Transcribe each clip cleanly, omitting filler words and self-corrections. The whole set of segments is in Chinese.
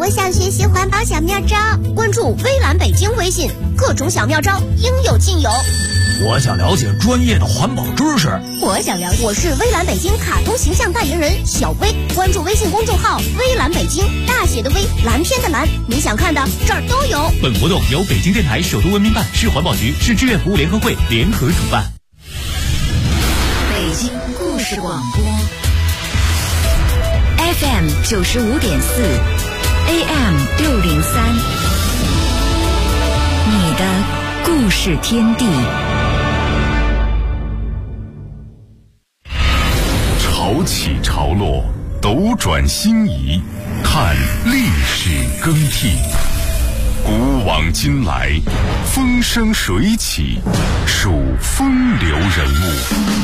我想学习环保小妙招，关注微蓝北京微信，各种小妙招应有尽有。 我想了解专业的环保知识。 我想了解，我是微蓝北京卡通形象代言人小薇，关注微信公众号微蓝北京，大写的微，蓝天的蓝，你想看的这儿都有。 本活动由北京电台首都文明办、市环保局、市志愿服务联合会联合主办。 北京故事广播 FM 95.4 AM 603，你的故事天地。 潮起潮落，斗转星移，看历史更替。古往今来，风生水起，数风流人物。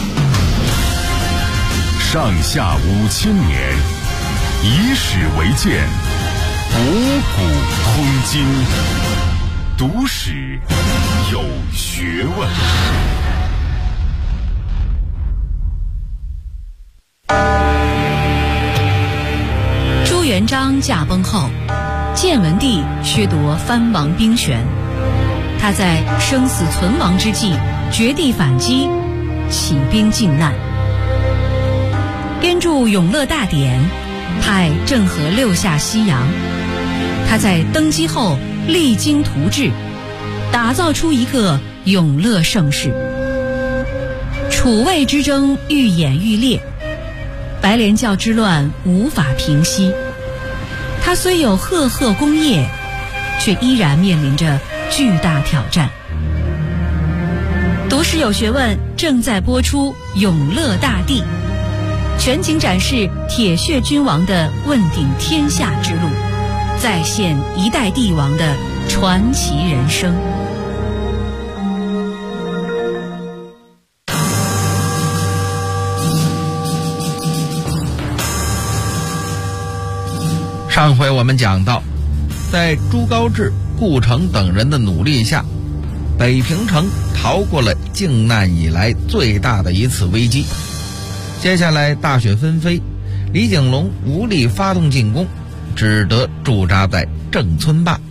上下5000年，以史为鉴，博古通今。读史有学问。 朱元璋驾崩后，建文帝削夺藩王兵权，他在生死存亡之际绝地反击，起兵靖难，编著《永乐大典》，派郑和六下西洋。他在登基后励精图治，打造出一个永乐盛世。楚魏之争愈演愈烈，白莲教之乱无法平息。他虽有赫赫功业，却依然面临着巨大挑战。读史有学问正在播出《永乐大帝》，全景展示铁血君王的问鼎天下之路，再现一代帝王的传奇人生。 上回我们讲到，在朱高炽、顾城等人的努力下，北平城逃过了靖难以来最大的一次危机。接下来大雪纷飞，李景隆无力发动进攻，只得驻扎在郑村坝。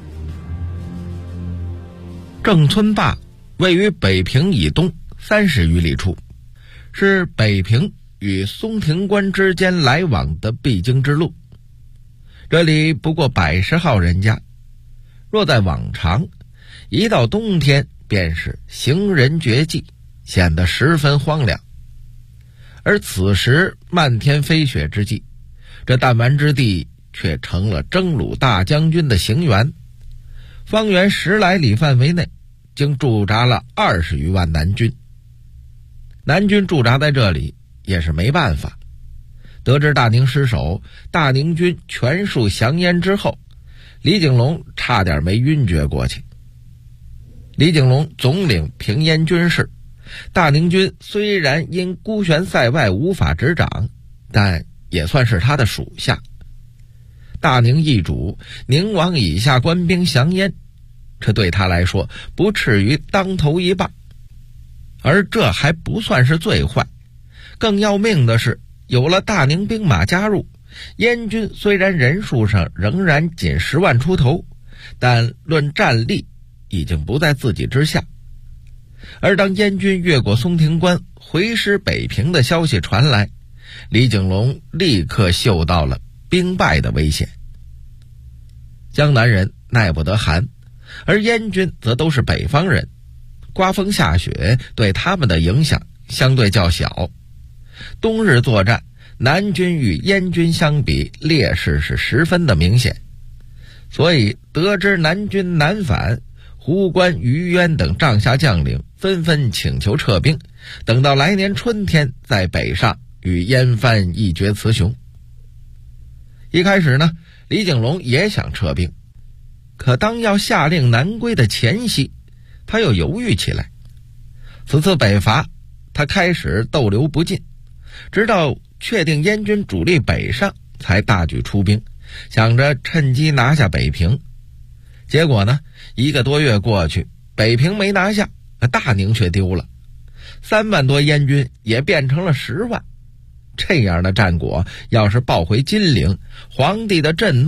郑村坝位于北平以东30余里处，是北平与松亭关之间来往的必经之路。这里不过100号人家，若在往常，一到冬天便是行人绝迹，显得十分荒凉。而此时漫天飞雪之际，这弹丸之地却成了征虏大将军的行辕。方圆10来里范围内，竟驻扎了20余万南军。南军驻扎在这里也是没办法。得知大宁失守，大宁军全数降燕之后，李景隆差点没晕厥过去。李景隆总领平燕军事，大宁军虽然因孤悬塞外无法执掌，但也算是他的属下。大宁易主，宁王以下官兵降燕，这对他来说不至于当头一棒。而这还不算是最坏，更要命的是，有了大宁兵马加入，燕军虽然人数上仍然仅10万出头，但论战力已经不在自己之下。而当燕军越过松亭关回师北平的消息传来，李景隆立刻嗅到了兵败的危险。江南人耐不得寒，而燕军则都是北方人，刮风下雪对他们的影响相对较小。冬日作战，南军与燕军相比劣势是十分的明显，所以得知南军南返，胡关、于渊等帐下将领纷纷请求撤兵，等到来年春天再北上与燕藩一决雌雄。一开始呢，李景隆也想撤兵，可当要下令南归的前夕，他又犹豫起来。此次北伐，他开始逗留不进，直到确定燕军主力北上，才大举出兵，想着趁机拿下北平。结果呢，1个多月过去，北平没拿下，大宁却丢了，3万多燕军也变成了10万。这样的战果要是报回金陵，皇帝的震怒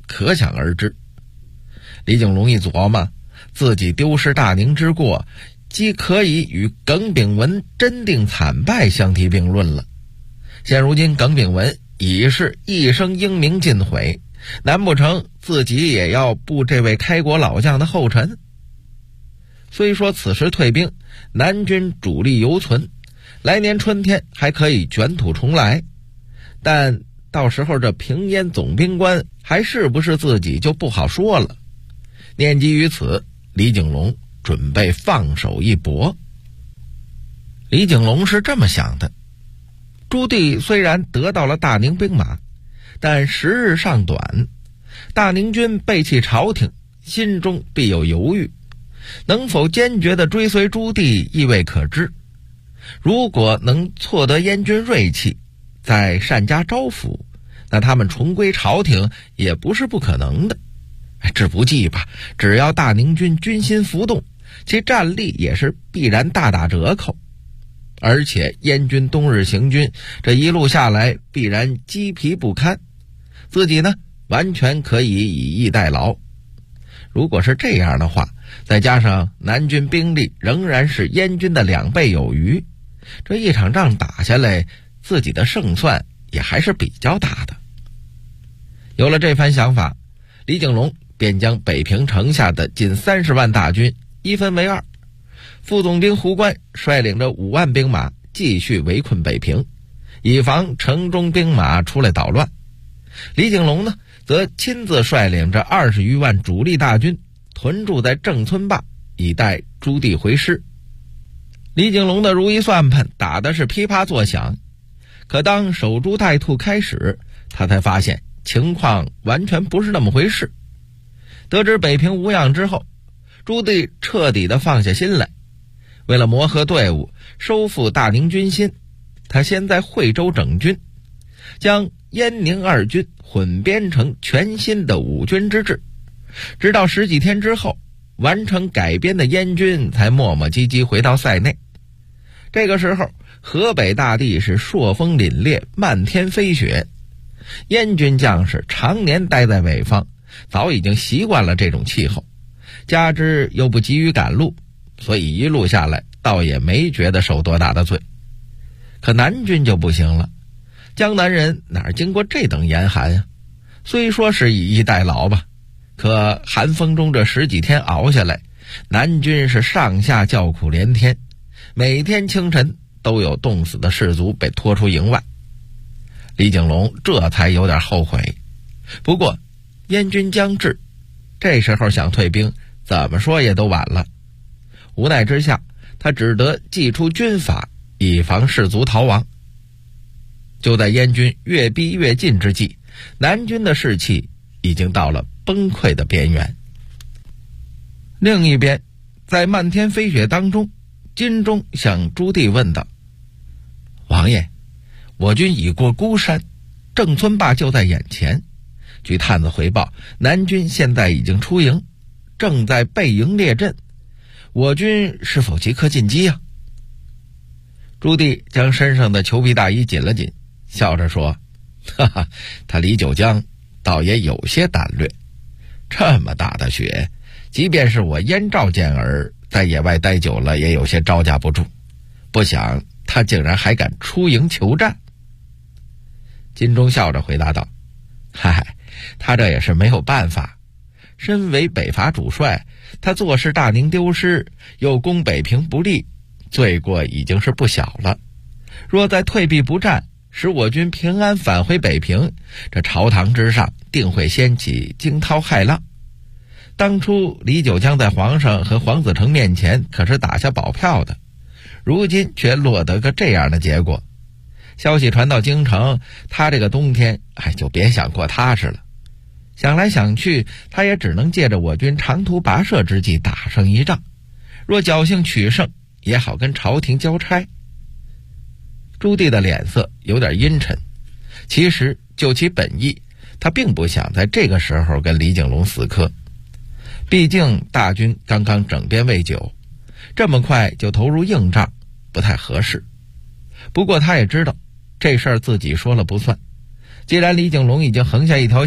可想而知。李景龙一琢磨，自己丢失大宁之过，既可以与耿炳文真定惨败相提并论了。现如今耿炳文已是一生英名尽毁，难不成自己也要步这位开国老将的后尘？虽说此时退兵，南军主力犹存，来年春天还可以卷土重来，但到时候这平燕总兵官还是不是自己就不好说了。念及于此，李景龙准备放手一搏。李景龙是这么想的，朱棣虽然得到了大宁兵马，但时日尚短，大宁军背弃朝廷，心中必有犹豫，能否坚决地追随朱棣亦未可知。如果能挫得燕军锐气，再善加招抚，那他们重归朝廷也不是不可能的。这不计吧，只要大宁军军心浮动，其战力也是必然大打折扣。而且燕军冬日行军，这一路下来必然积疲不堪，自己呢完全可以以逸待劳。如果是这样的话，再加上南军兵力仍然是燕军的2倍有余，这一场仗打下来，自己的胜算也还是比较大的。有了这番想法，李景龙便将北平城下的近30万大军一分为2，副总兵胡关率领着5万兵马继续围困北平，以防城中兵马出来捣乱。李景龙呢，则亲自率领着20余万主力大军屯驻在郑村坝，以待朱棣回师。李景龙的如意算盘打的是噼啪作响，可当守株待兔开始，他才发现情况完全不是那么回事。得知北平无恙之后，朱棣彻底的放下心来。为了磨合队伍，收复大宁军心，他先在惠州整军，将燕宁2军混编成全新的5军之制。直到10几天之后，完成改编的燕军才磨磨唧唧回到塞内。这个时候，河北大地是朔风凛冽，漫天飞雪，燕军将士常年待在北方，早已经习惯了这种气候，加之又不急于赶路，所以一路下来倒也没觉得受多大的罪。可南军就不行了，江南人哪经过这等严寒呀？虽说是以逸待劳吧，可寒风中这10几天熬下来，南军是上下叫苦连天，每天清晨都有冻死的士卒被拖出营外。李景龙这才有点后悔，不过燕军将至，这时候想退兵怎么说也都晚了。无奈之下，他只得祭出军法，以防士卒逃亡。就在燕军越逼越近之际，南军的士气已经到了崩溃的边缘。另一边，在漫天飞雪当中，金钟向朱棣问道：“王爷，我军已过孤山，郑村坝就在眼前。据探子回报，南军现在已经出营，正在背营列阵，我军是否即刻进击啊？”朱棣将身上的裘皮大衣紧了紧，笑着说：“哈哈，他李九江倒也有些胆略。这么大的雪，即便是我燕赵健儿在野外待久了，也有些招架不住。不想他竟然还敢出营求战。”金钟笑着回答道：“嗨，他这也是没有办法。身为北伐主帅，他坐视大宁丢失，又攻北平不利，罪过已经是不小了。若再退避不战，使我军平安返回北平，这朝堂之上定会掀起惊涛骇浪。当初李九江在皇上和黄子成面前可是打下保票的，如今却落得个这样的结果。消息传到京城，他这个冬天就别想过踏实了。想来想去，他也只能借着我军长途跋涉之际打上一仗，若侥幸取胜，也好跟朝廷交差。”朱棣的脸色有点阴沉，其实就其本意，他并不想在这个时候跟李景龙死磕。毕竟大军刚刚整编未久，这么快就投入硬仗不太合适。不过他也知道这事儿自己说了不算，既然李景龙已经横下一条心，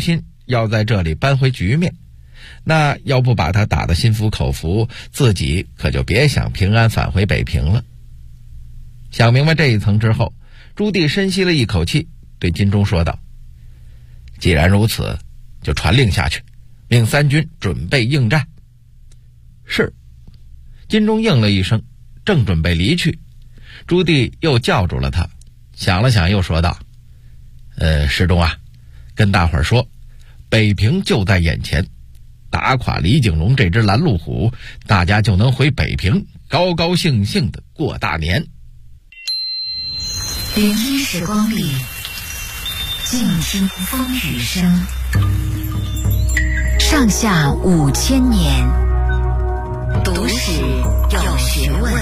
要在这里扳回局面，那要不把他打得心服口服，自己可就别想平安返回北平了。想明白这一层之后，朱棣深吸了一口气，对金钟说道：既然如此，就传令下去，命三军准备应战。是。金钟应了一声，正准备离去，朱棣又叫住了他，想了想又说道：师忠啊，跟大伙儿说，北平就在眼前，打垮李景龙这只拦路虎，大家就能回北平高高兴兴的过大年。 01时光里，静听风雨声，上下5000年，读史有学问。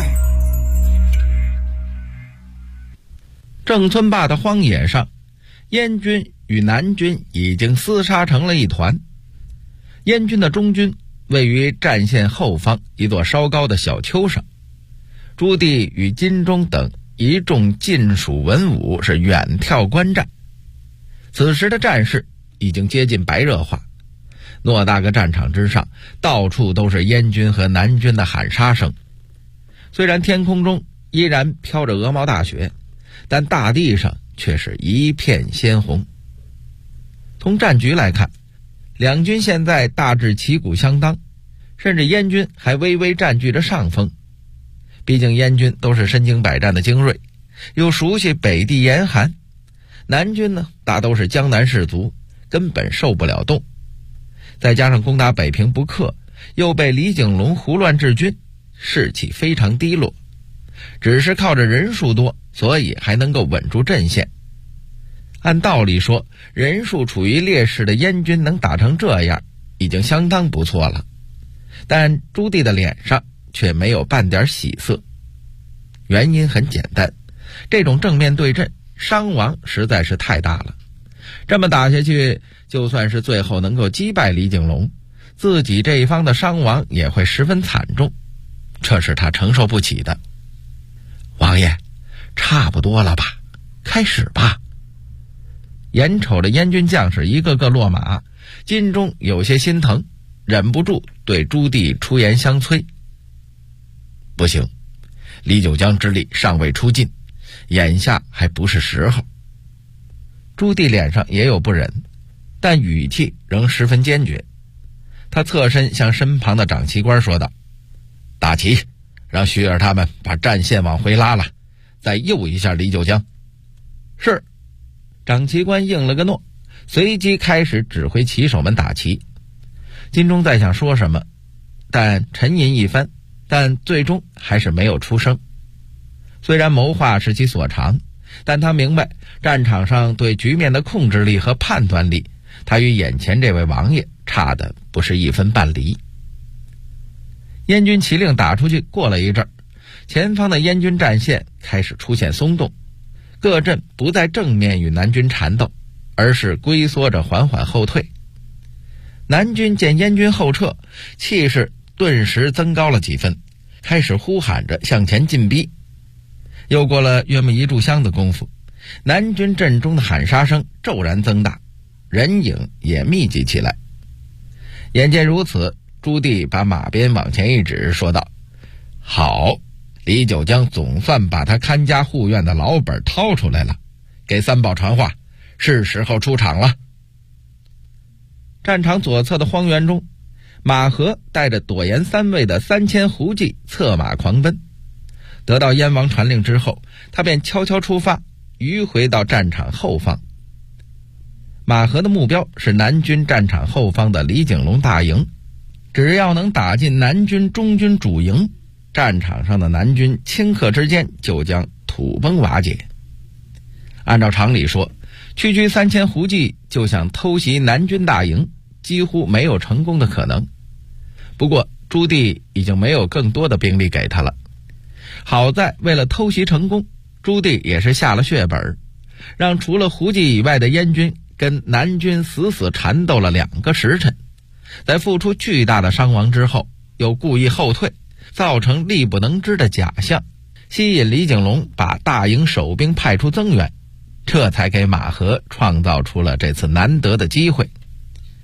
郑村坝的荒野上，燕军与南军已经厮杀成了一团。燕军的中军位于战线后方一座稍高的小丘上，朱棣与金钟等一众晋蜀文武是远眺观战。此时的战事已经接近白热化，偌大个战场之上，到处都是燕军和南军的喊杀声。虽然天空中依然飘着鹅毛大雪，但大地上却是一片鲜红。从战局来看，两军现在大致旗鼓相当，甚至燕军还微微占据着上风。毕竟燕军都是身经百战的精锐，又熟悉北地严寒，南军呢大都是江南士卒，根本受不了冻。再加上攻打北平不克，又被李景龙胡乱治军，士气非常低落。只是靠着人数多，所以还能够稳住阵线。按道理说，人数处于劣势的燕军能打成这样，已经相当不错了。但朱棣的脸上却没有半点喜色。原因很简单，这种正面对阵，伤亡实在是太大了。这么打下去，就算是最后能够击败李景龙，自己这一方的伤亡也会十分惨重，这是他承受不起的。王爷，差不多了吧，开始吧。眼瞅着燕军将士一个个落马，金钟有些心疼，忍不住对朱棣出言相催。不行，李九江之力尚未出尽，眼下还不是时候。朱棣脸上也有不忍，但语气仍十分坚决。他侧身向身旁的长旗官说道：大旗，让徐儿他们把战线往回拉了，再诱一下李九江。是。长旗官应了个诺，随即开始指挥旗手们打旗。金钟在想说什么，但沉吟一番，但最终还是没有出声。虽然谋划是其所长，但他明白战场上对局面的控制力和判断力，他与眼前这位王爷差的不是一分半厘。燕军旗令打出去，过了一阵，前方的燕军战线开始出现松动，各阵不再正面与南军缠斗，而是龟缩着缓缓后退。南军见燕军后撤，气势顿时增高了几分，开始呼喊着向前进逼。又过了约么一炷香的功夫，南军阵中的喊杀声骤然增大，人影也密集起来。眼见如此，朱棣把马鞭往前一指，说道：好，李九江总算把他看家护院的老本掏出来了，给三宝传话，是时候出场了。战场左侧的荒原中，马和带着朵颜3位的3000胡骑策马狂奔。得到燕王传令之后，他便悄悄出发，迂回到战场后方。马和的目标是南军战场后方的李景龙大营，只要能打进南军中军主营，战场上的南军顷刻之间就将土崩瓦解。按照常理说，区区3000胡骑就想偷袭南军大营，几乎没有成功的可能。不过朱棣已经没有更多的兵力给他了。好在为了偷袭成功，朱棣也是下了血本，让除了胡骑以外的燕军跟南军死死缠斗了2个时辰，在付出巨大的伤亡之后，又故意后退，造成力不能支的假象，吸引李景龙把大营守兵派出增援，这才给马和创造出了这次难得的机会。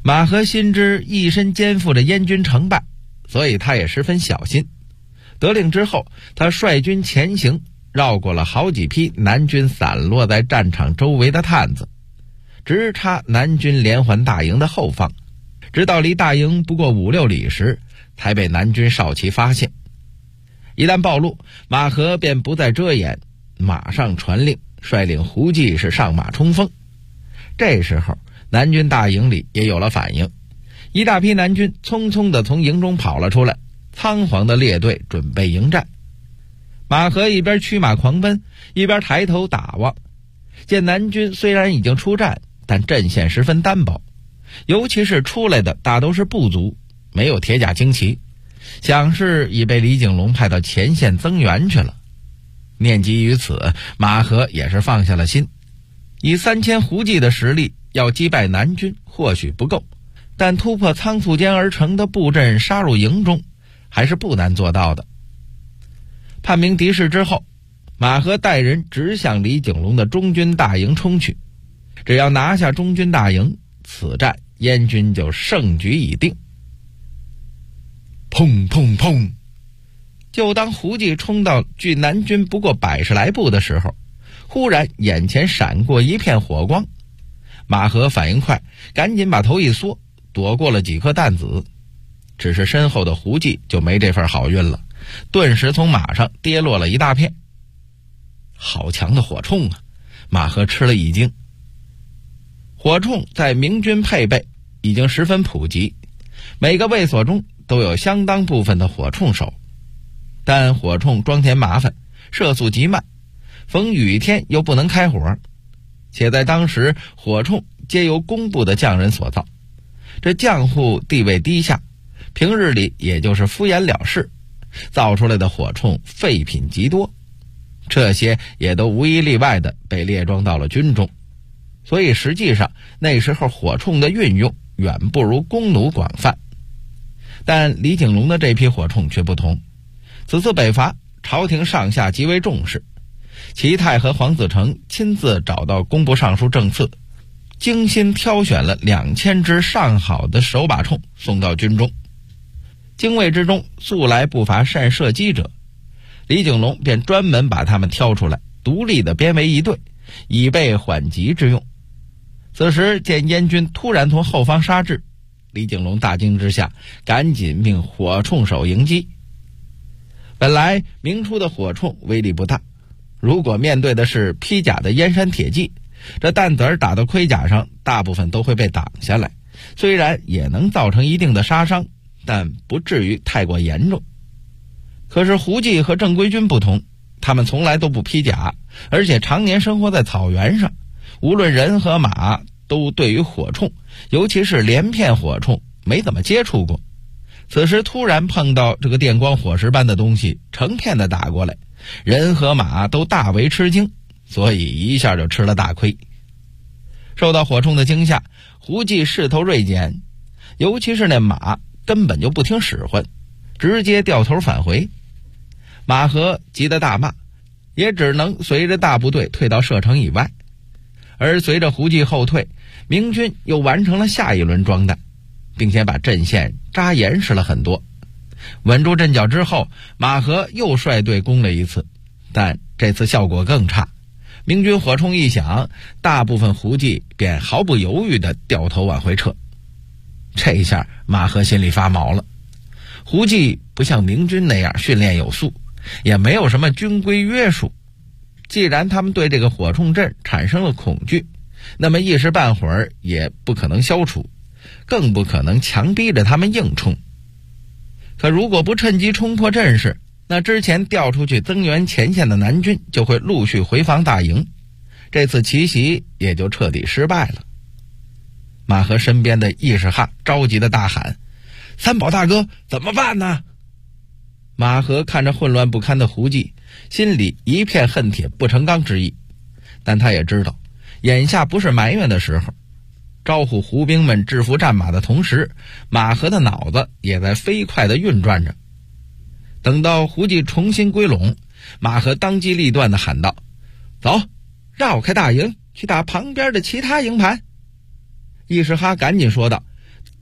马和心知一身肩负着燕军成败，所以他也十分小心。得令之后，他率军前行，绕过了好几批南军散落在战场周围的探子，直插南军连环大营的后方，直到离大营不过5-6里时，才被南军少旗发现。一旦暴露，马和便不再遮掩，马上传令，率领胡济是上马冲锋。这时候南军大营里也有了反应，一大批南军匆匆地从营中跑了出来，仓皇地列队准备迎战。马和一边驱马狂奔，一边抬头打望，见南军虽然已经出战，但阵线十分单薄，尤其是出来的大都是部族，没有铁甲精旗，想是已被李景龙派到前线增援去了。念及于此，马和也是放下了心。以3000胡骑的实力，要击败南军或许不够，但突破仓促间而成的布阵，杀入营中，还是不难做到的。判明敌势之后，马和带人直向李景龙的中军大营冲去。只要拿下中军大营，此战燕军就胜局已定。砰砰砰！就当胡骑冲到距南军不过100来步的时候，忽然眼前闪过一片火光，马和反应快，赶紧把头一缩，躲过了几颗弹子。只是身后的胡骑就没这份好运了，顿时从马上跌落了一大片。好强的火铳啊！马和吃了一惊。火铳在明军配备已经十分普及，每个卫所中都有相当部分的火铳手，但火铳装填麻烦，射速极慢，逢雨天又不能开火，且在当时火铳皆由工部的匠人所造，这匠户地位低下，平日里也就是敷衍了事，造出来的火铳废品极多，这些也都无一例外的被列装到了军中。所以实际上那时候火铳的运用远不如弓弩广泛。但李景龙的这批火铳却不同，此次北伐朝廷上下极为重视，齐泰和黄子成亲自找到工部尚书郑赐，精心挑选了2000支上好的手把铳送到军中。精卫之中素来不乏善射击者，李景龙便专门把他们挑出来，独立的编为一队，以备缓急之用。此时见燕军突然从后方杀至，李景龙大惊之下，赶紧命火铳手迎击。本来明初的火铳威力不大，如果面对的是披甲的燕山铁骑，这弹子儿打到盔甲上，大部分都会被挡下来，虽然也能造成一定的杀伤，但不至于太过严重。可是胡骑和正规军不同，他们从来都不披甲，而且常年生活在草原上，无论人和马都对于火铳，尤其是连片火铳没怎么接触过。此时突然碰到这个电光火石般的东西成片的打过来，人和马都大为吃惊，所以一下就吃了大亏。受到火铳的惊吓，胡骑势头锐减，尤其是那马根本就不听使唤，直接掉头返回。马和急得大骂，也只能随着大部队退到射程以外。而随着胡骑后退，明军又完成了下一轮装弹，并且把阵线扎严实了很多。稳住阵脚之后，马和又率队攻了一次，但这次效果更差。明军火铳一响，大部分胡骑便毫不犹豫地掉头往回撤。这一下马和心里发毛了，胡骑不像明军那样训练有素，也没有什么军规约束，既然他们对这个火铳阵产生了恐惧，那么一时半会儿也不可能消除，更不可能强逼着他们硬冲。可如果不趁机冲破阵势，那之前调出去增援前线的南军就会陆续回防大营，这次奇袭也就彻底失败了。马和身边的义士哈着急的大喊：三宝大哥，怎么办呢？马和看着混乱不堪的胡骑，心里一片恨铁不成钢之意，但他也知道眼下不是埋怨的时候。招呼胡兵们制服战马的同时，马和的脑子也在飞快地运转着。等到胡骑重新归拢，马和当机立断地喊道：走，绕开大营，去打旁边的其他营盘。义士哈赶紧说道：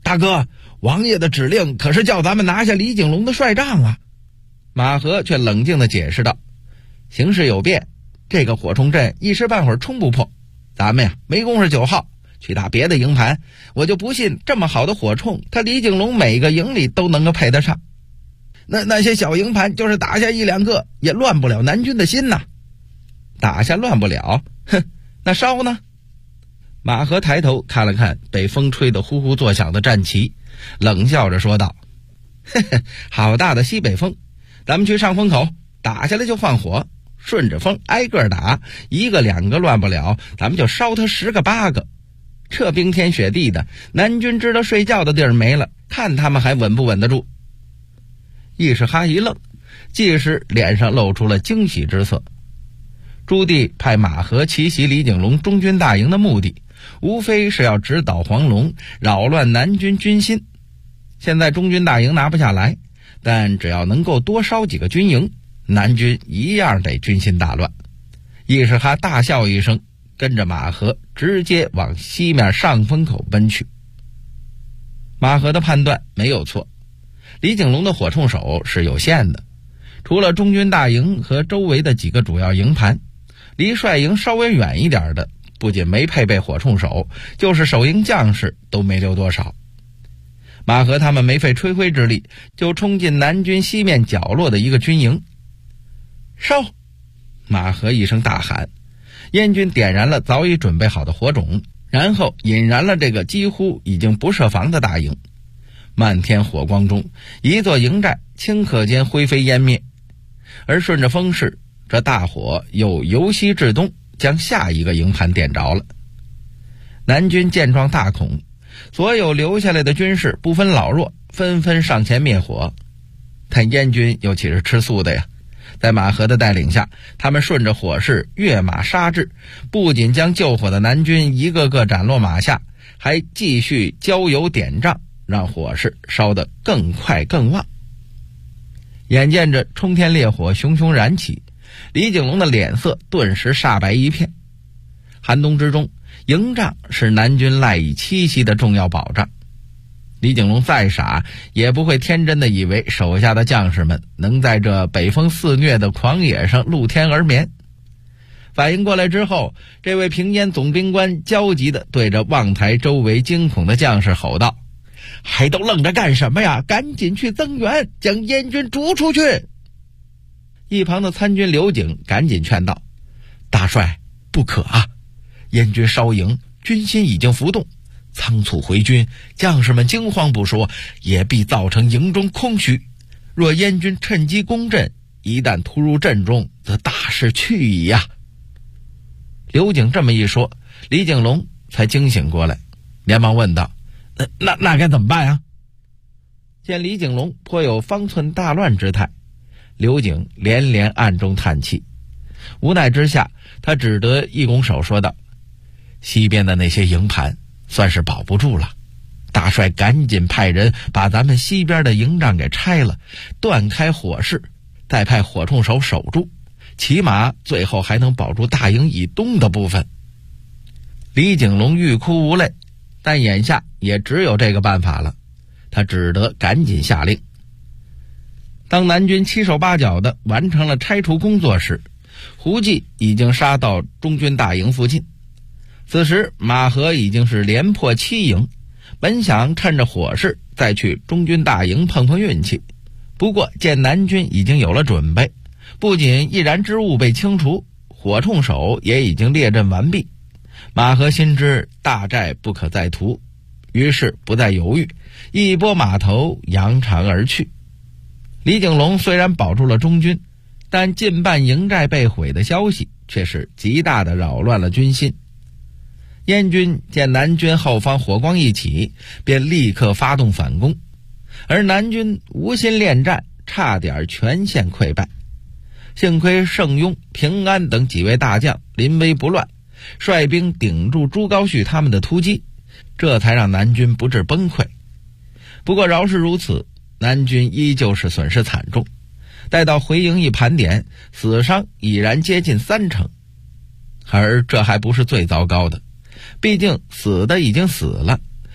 大哥，王爷的指令可是叫咱们拿下李景龙的帅帐啊。马和却冷静地解释道，形势有变，这个火铳阵一时半会儿冲不破，咱们呀没工夫9号去打别的营盘，我就不信这么好的火铳他李景龙每个营里都能够配得上。那些小营盘就是打下1、2个也乱不了南军的心呐。打下乱不了，哼，那烧呢？马和抬头看了看被风吹得呼呼作响的战旗，冷笑着说道，嘿嘿，好大的西北风，咱们去上风口打下来就放火，顺着风挨个打，1个2个乱不了，咱们就烧他10个8个。这冰天雪地的，南军知道睡觉的地儿没了，看他们还稳不稳得住。义士哈一愣，季时脸上露出了惊喜之色。朱棣派马和奇袭李景龙中军大营的目的，无非是要直捣黄龙，扰乱南军军心。现在中军大营拿不下来，但只要能够多烧几个军营，南军一样得军心大乱。义士哈大笑一声，跟着马和直接往西面上风口奔去。马和的判断没有错，李景龙的火铳手是有限的，除了中军大营和周围的几个主要营盘，离帅营稍微远一点的不仅没配备火铳手，就是守营将士都没留多少。马和他们没费吹灰之力，就冲进南军西面角落的一个军营。烧！马和一声大喊，燕军点燃了早已准备好的火种，然后引燃了这个几乎已经不设防的大营。漫天火光中，一座营寨顷刻间灰飞烟灭，而顺着风势，这大火又由西至东，将下一个营盘点着了。南军见状大恐，所有留下来的军士不分老弱，纷纷上前灭火。但燕军又岂是吃素的呀？在马和的带领下，他们顺着火势跃马杀至，不仅将救火的南军一个个斩落马下，还继续浇油点帐，让火势烧得更快更旺。眼见着冲天烈火熊熊燃起，李景龙的脸色顿时煞白一片。寒冬之中，营帐是南军赖以栖息的重要保障。李景龙再傻，也不会天真的以为手下的将士们能在这北风肆虐的狂野上露天而眠。反应过来之后，这位平烟总兵官焦急地对着望台周围惊恐的将士吼道，还都愣着干什么呀？赶紧去增援，将燕军逐出去！一旁的参军刘景赶紧劝道，大帅，不可啊，燕军烧营，军心已经浮动，仓促回军，将士们惊慌不说，也必造成营中空虚。若燕军趁机攻阵，一旦突入阵中，则大势去矣呀！刘景这么一说，李景龙才惊醒过来，连忙问道，那该怎么办啊？见李景龙颇有方寸大乱之态，刘景连连暗中叹气，无奈之下，他只得一拱手说道，西边的那些营盘算是保不住了，大帅赶紧派人把咱们西边的营帐给拆了，断开火势，再派火铳手守住，起码最后还能保住大营以东的部分。李景龙欲哭无泪，但眼下也只有这个办法了，他只得赶紧下令。当南军七手八脚的完成了拆除工作时，胡济已经杀到中军大营附近。此时马和已经是连破7营，本想趁着火势再去中军大营碰碰运气，不过见南军已经有了准备，不仅易燃之物被清除，火铳手也已经列阵完毕，马和心知大寨不可再图，于是不再犹豫，一拨马头扬长而去。李景龙虽然保住了中军，但近半营寨被毁的消息却是极大的扰乱了军心。燕军见南军后方火光一起，便立刻发动反攻，而南军无心恋战，差点全线溃败。幸亏盛庸、平安等几位大将临危不乱，率兵顶住朱高煦他们的突击，这才让南军不致崩溃。不过饶是如此，南军依旧是损失惨重，待到回营一盘点，死伤已然接近30%。而这还不是最糟糕的，毕竟死的已经死了，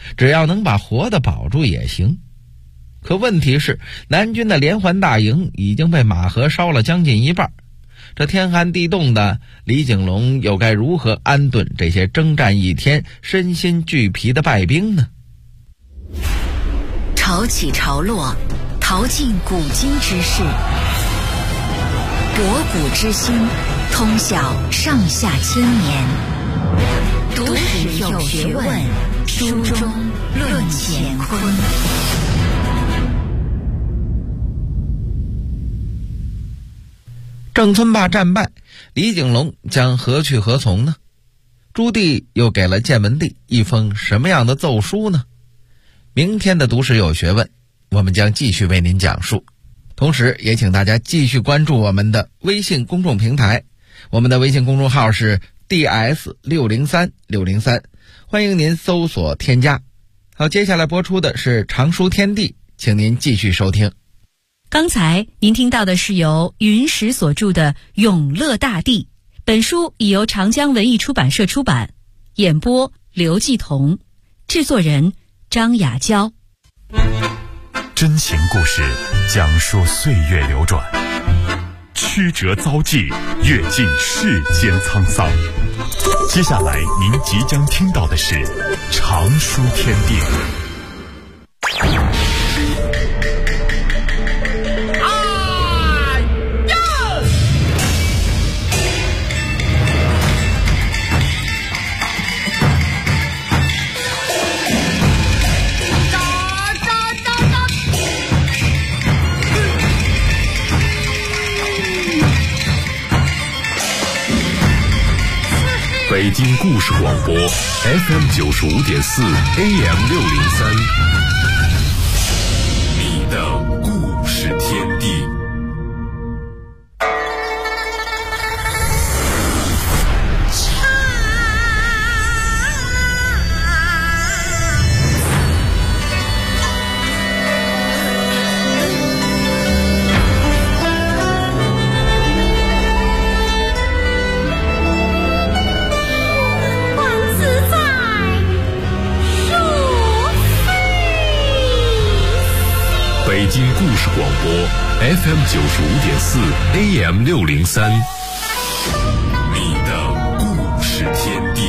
只要能把活的保住也行。可问题是，南军的连环大营已经被马河烧了将近一半，这天寒地冻的，李景龙又该如何安顿这些征战一天、身心俱疲的败兵呢？ 潮起潮落，淘尽古今之事，博古之心，通晓上下千年。读史有学问，书中论乾坤。 郑村坝战败，李景龙将何去何从呢？朱棣又给了建文帝一封什么样的奏书呢？明天的读史有学问，我们将继续为您讲述。同时也请大家继续关注我们的微信公众平台，我们的微信公众号是 DS603603，欢迎您搜索添加。好，接下来播出的是常书天地，请您继续收听。 刚才您听到的是由云石所著的《永乐大帝》，本书已由长江文艺出版社出版，演播刘继彤，制作人张雅娇。 真情故事讲述岁月流转，曲折遭际，阅尽世间沧桑。接下来您即将听到的是常书天地。北京故事广播 FM95.4 AM603， 你的故事天地。北京故事广播 FM95.4 AM603， 你的故事天地。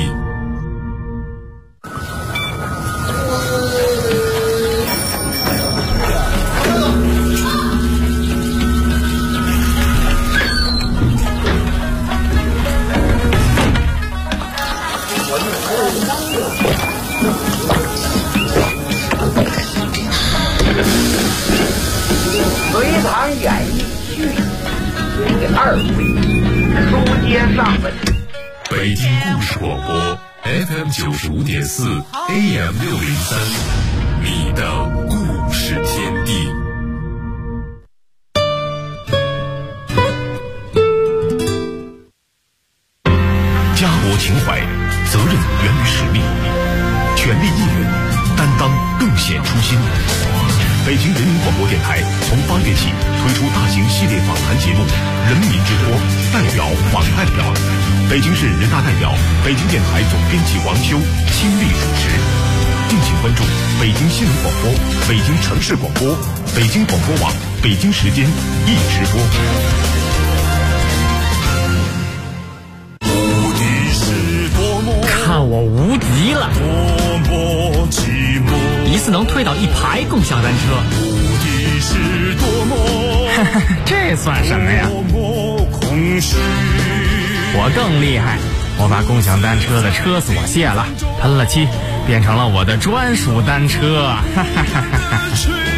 隋唐演义序第2回，书接上文。 北京故事广播 FM95.4 AM603， 你的故事天地。家国情怀，责任源于使命，权力义务，担当更显初心。北京人民广播电台从8月起推出大型系列访谈节目《人民之托》，代表访代表，北京市人大代表、北京电台总编辑王修亲力主持。敬请关注北京新闻广播、北京城市广播、北京广播网、北京时间一直播。无敌是多么， 看我无敌了！ 多么寂寞。 一次能推倒1排共享单车， 无敌是多么， 这算什么呀？ 多么空虚。 我更厉害，我把共享单车的车锁卸了，喷了漆，变成了我的专属单车。哈哈哈哈哈。